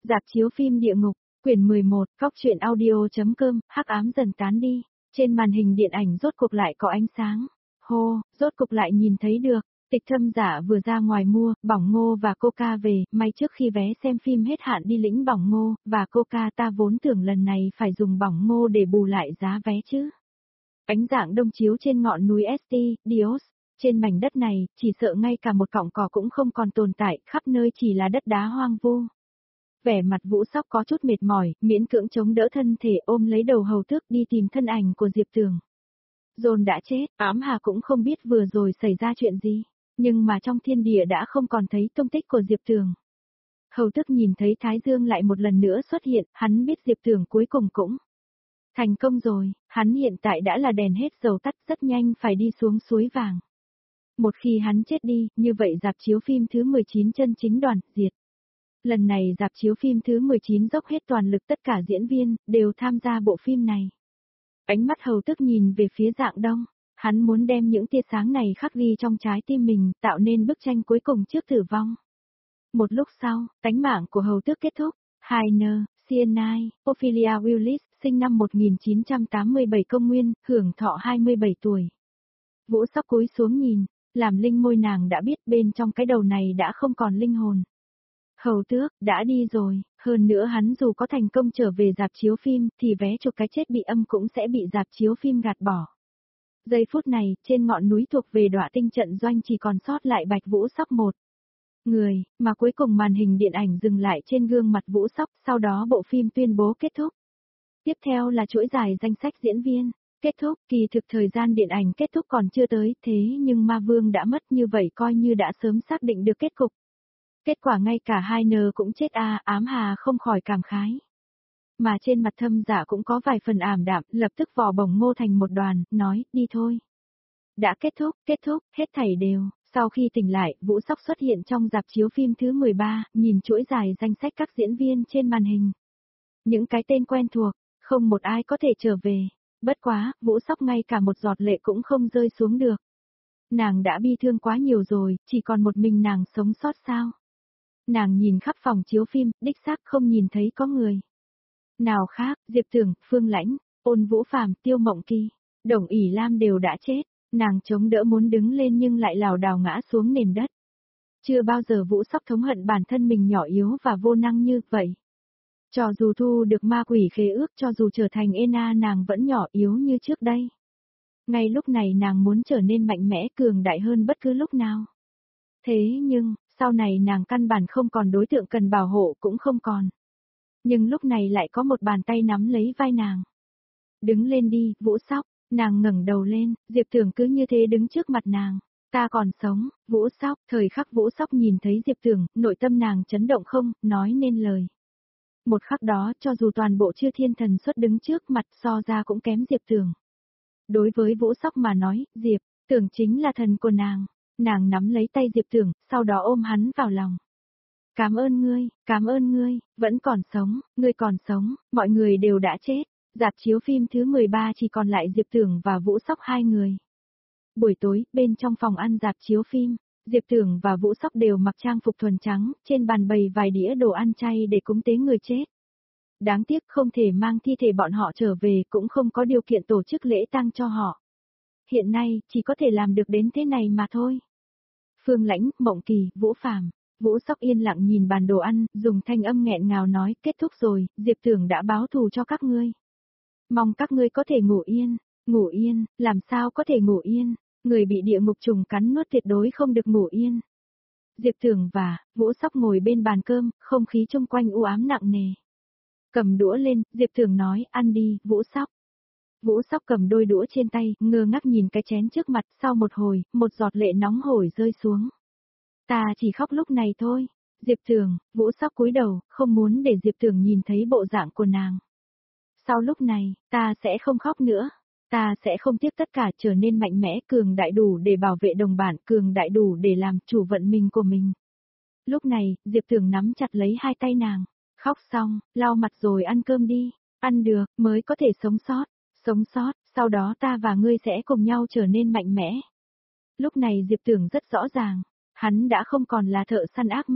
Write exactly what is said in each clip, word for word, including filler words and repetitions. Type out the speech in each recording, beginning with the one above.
Rạp chiếu phim Địa Ngục, quyển mười một, Cóc truyện audio.com, hắc ám dần tán đi, trên màn hình điện ảnh rốt cuộc lại có ánh sáng. Hô, rốt cuộc lại nhìn thấy được, Tịch Thâm Giả vừa ra ngoài mua, bỏng ngô và coca về, may trước khi vé xem phim hết hạn đi lĩnh bỏng ngô, và coca ta vốn tưởng lần này phải dùng bỏng ngô để bù lại giá vé chứ. Ánh dạng đông chiếu trên ngọn núi ét tê, Dios. Trên mảnh đất này, chỉ sợ ngay cả một cọng cỏ cũng không còn tồn tại, khắp nơi chỉ là đất đá hoang vu. Vẻ mặt Vũ Sóc có chút mệt mỏi, miễn cưỡng chống đỡ thân thể ôm lấy đầu hầu tước đi tìm thân ảnh của Diệp Tường. Dồn đã chết, ám hà cũng không biết vừa rồi xảy ra chuyện gì, nhưng mà trong thiên địa đã không còn thấy tung tích của Diệp Tường. Hầu tước nhìn thấy Thái Dương lại một lần nữa xuất hiện, hắn biết Diệp Tường cuối cùng cũng thành công rồi, hắn hiện tại đã là đèn hết dầu tắt, rất nhanh phải đi xuống suối vàng. Một khi hắn chết đi, như vậy rạp chiếu phim thứ mười chín chân chính đoàn diệt. Lần này rạp chiếu phim thứ mười chín dốc hết toàn lực, tất cả diễn viên đều tham gia bộ phim này. Ánh mắt hầu tức nhìn về phía dạng đông, hắn muốn đem những tia sáng này khắc ghi trong trái tim mình, tạo nên bức tranh cuối cùng trước tử vong. Một lúc sau, tánh mạng của hầu tước kết thúc. Heiner, Sienai, Ophelia Willis, sinh năm một nghìn chín trăm tám mươi bảy công nguyên, hưởng thọ hai mươi bảy tuổi. Vũ Sóc cúi xuống nhìn, làm linh môi nàng đã biết bên trong cái đầu này đã không còn linh hồn. Hầu tước, đã đi rồi, hơn nữa hắn dù có thành công trở về rạp chiếu phim, thì vé chụp cái chết bị âm cũng sẽ bị rạp chiếu phim gạt bỏ. Giây phút này, trên ngọn núi thuộc về Đọa Tinh trận doanh chỉ còn sót lại Bạch Vũ Sóc một người, mà cuối cùng màn hình điện ảnh dừng lại trên gương mặt Vũ Sóc, sau đó bộ phim tuyên bố kết thúc. Tiếp theo là chuỗi dài danh sách diễn viên. Kết thúc, kỳ thực thời gian điện ảnh kết thúc còn chưa tới, thế nhưng Ma Vương đã mất, như vậy coi như đã sớm xác định được kết cục. Kết quả ngay cả Heiner cũng chết a, à, ám hà không khỏi cảm khái. Mà trên mặt Thâm Giả cũng có vài phần ảm đạm, lập tức vò bổng ngô thành một đoàn, nói, đi thôi. Đã kết thúc, kết thúc, hết thảy đều. Sau khi tỉnh lại, Vũ Sóc xuất hiện trong rạp chiếu phim thứ mười ba, nhìn chuỗi dài danh sách các diễn viên trên màn hình. Những cái tên quen thuộc, không một ai có thể trở về. Bất quá, Vũ Sóc ngay cả một giọt lệ cũng không rơi xuống được. Nàng đã bi thương quá nhiều rồi, chỉ còn một mình nàng sống sót sao? Nàng nhìn khắp phòng chiếu phim, đích xác không nhìn thấy có người nào khác, Diệp Tường, Phương Lãnh, Ôn Vũ Phàm, Tiêu Mộng Kỳ, Đồng ỷ Lam đều đã chết. Nàng chống đỡ muốn đứng lên nhưng lại lảo đảo ngã xuống nền đất. Chưa bao giờ Vũ Sóc thống hận bản thân mình nhỏ yếu và vô năng như vậy. Cho dù thu được ma quỷ khế ước, cho dù trở thành Ena, nàng vẫn nhỏ yếu như trước đây. Ngay lúc này nàng muốn trở nên mạnh mẽ, cường đại hơn bất cứ lúc nào. Thế nhưng, sau này nàng căn bản không còn đối tượng cần bảo hộ, cũng không còn. Nhưng lúc này lại có một bàn tay nắm lấy vai nàng. Đứng lên đi, Vũ Sóc. Nàng ngẩng đầu lên, Diệp Tường cứ như thế đứng trước mặt nàng. Ta còn sống, Vũ Sóc, thời khắc Vũ Sóc nhìn thấy Diệp Tường, nội tâm nàng chấn động không, nói nên lời. Một khắc đó, cho dù toàn bộ chư thiên thần xuất đứng trước mặt, so ra cũng kém Diệp Tường. Đối với Vũ Sóc mà nói, Diệp Tường chính là thần của nàng. Nàng nắm lấy tay Diệp Tường, sau đó ôm hắn vào lòng. Cảm ơn ngươi, cảm ơn ngươi, vẫn còn sống, ngươi còn sống, mọi người đều đã chết. Rạp chiếu phim thứ mười ba chỉ còn lại Diệp Tường và Vũ Sóc hai người. Buổi tối, bên trong phòng ăn rạp chiếu phim, Diệp Tường và Vũ Sóc đều mặc trang phục thuần trắng, trên bàn bày vài đĩa đồ ăn chay để cúng tế người chết. Đáng tiếc không thể mang thi thể bọn họ trở về, cũng không có điều kiện tổ chức lễ tang cho họ. Hiện nay, chỉ có thể làm được đến thế này mà thôi. Phương Lãnh, Mộng Kỳ, Vũ Phàm, Vũ Sóc yên lặng nhìn bàn đồ ăn, dùng thanh âm nghẹn ngào nói, kết thúc rồi, Diệp Tường đã báo thù cho các ngươi. Mong các ngươi có thể ngủ yên, ngủ yên, làm sao có thể ngủ yên, người bị địa ngục trùng cắn nuốt tuyệt đối không được ngủ yên. Diệp Tường và Vũ Sóc ngồi bên bàn cơm, không khí xung quanh u ám nặng nề. Cầm đũa lên, Diệp Tường nói, ăn đi, Vũ Sóc. Vũ Sóc cầm đôi đũa trên tay, ngơ ngác nhìn cái chén trước mặt, sau một hồi, một giọt lệ nóng hổi rơi xuống. Ta chỉ khóc lúc này thôi. Diệp Tường, Vũ Sóc cúi đầu, không muốn để Diệp Tường nhìn thấy bộ dạng của nàng. Sau lúc này, ta sẽ không khóc nữa. Ta sẽ không tiếc tất cả, trở nên mạnh mẽ, cường đại đủ để bảo vệ đồng bản, cường đại đủ để làm chủ vận mình của mình. Lúc này, Diệp Tường nắm chặt lấy hai tay nàng. Khóc xong, lau mặt rồi ăn cơm đi. Ăn được, mới có thể sống sót. Sống sót, sau đó ta và ngươi sẽ cùng nhau trở nên mạnh mẽ. Lúc này Diệp Tường rất rõ ràng. Hắn đã không còn là thợ săn ác ma.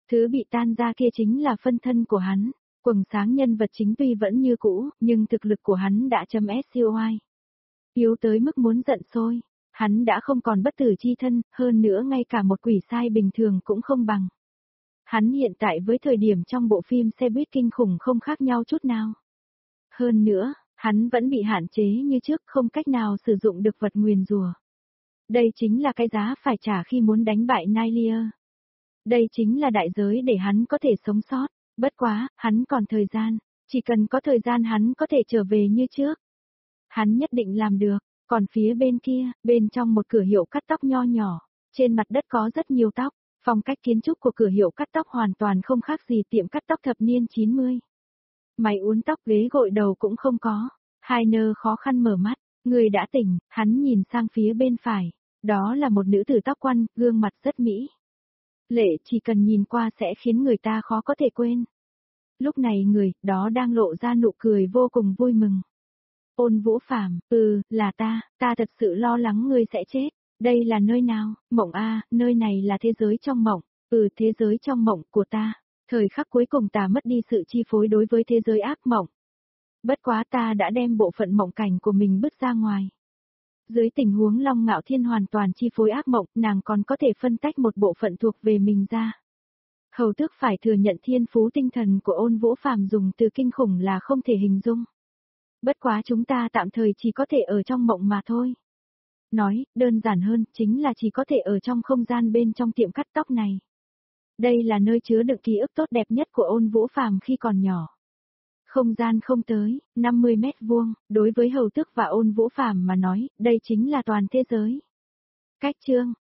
Thứ bị tan ra kia chính là phân thân của hắn. Quầng sáng nhân vật chính tuy vẫn như cũ, nhưng thực lực của hắn đã chấm SOI. Yếu tới mức muốn giận sôi. Hắn đã không còn bất tử chi thân, hơn nữa ngay cả một quỷ sai bình thường cũng không bằng. Hắn hiện tại với thời điểm trong bộ phim xe buýt kinh khủng không khác nhau chút nào. Hơn nữa, hắn vẫn bị hạn chế như trước, không cách nào sử dụng được vật nguyền rủa. Đây chính là cái giá phải trả khi muốn đánh bại Nylia. Đây chính là đại giới để hắn có thể sống sót. Bất quá, hắn còn thời gian. Chỉ cần có thời gian hắn có thể trở về như trước. Hắn nhất định làm được. Còn phía bên kia, bên trong một cửa hiệu cắt tóc nho nhỏ, trên mặt đất có rất nhiều tóc. Phong cách kiến trúc của cửa hiệu cắt tóc hoàn toàn không khác gì tiệm cắt tóc thập niên chín mươi. Máy uốn tóc ghế gội đầu cũng không có. Heiner khó khăn mở mắt. Người đã tỉnh, hắn nhìn sang phía bên phải. Đó là một nữ tử tóc quăn, gương mặt rất mỹ. Lệ chỉ cần nhìn qua sẽ khiến người ta khó có thể quên. Lúc này người đó đang lộ ra nụ cười vô cùng vui mừng. Ôn Vũ Phàm, ừ, là ta, ta thật sự lo lắng ngươi sẽ chết. Đây là nơi nào? Mộng a, nơi này là thế giới trong mộng. Ừ, thế giới trong mộng của ta. Thời khắc cuối cùng ta mất đi sự chi phối đối với thế giới ác mộng. Bất quá ta đã đem bộ phận mộng cảnh của mình bứt ra ngoài. Dưới tình huống Long Ngạo Thiên hoàn toàn chi phối ác mộng, nàng còn có thể phân tách một bộ phận thuộc về mình ra. Hầu tước phải thừa nhận thiên phú tinh thần của Ôn Vũ Phàm dùng từ kinh khủng là không thể hình dung. Bất quá chúng ta tạm thời chỉ có thể ở trong mộng mà thôi. Nói, đơn giản hơn, chính là chỉ có thể ở trong không gian bên trong tiệm cắt tóc này. Đây là nơi chứa đựng ký ức tốt đẹp nhất của Ôn Vũ Phàm khi còn nhỏ. Không gian không tới, năm mươi mét vuông, đối với Hầu Tước và Ôn Vũ Phàm mà nói, đây chính là toàn thế giới. Cách chương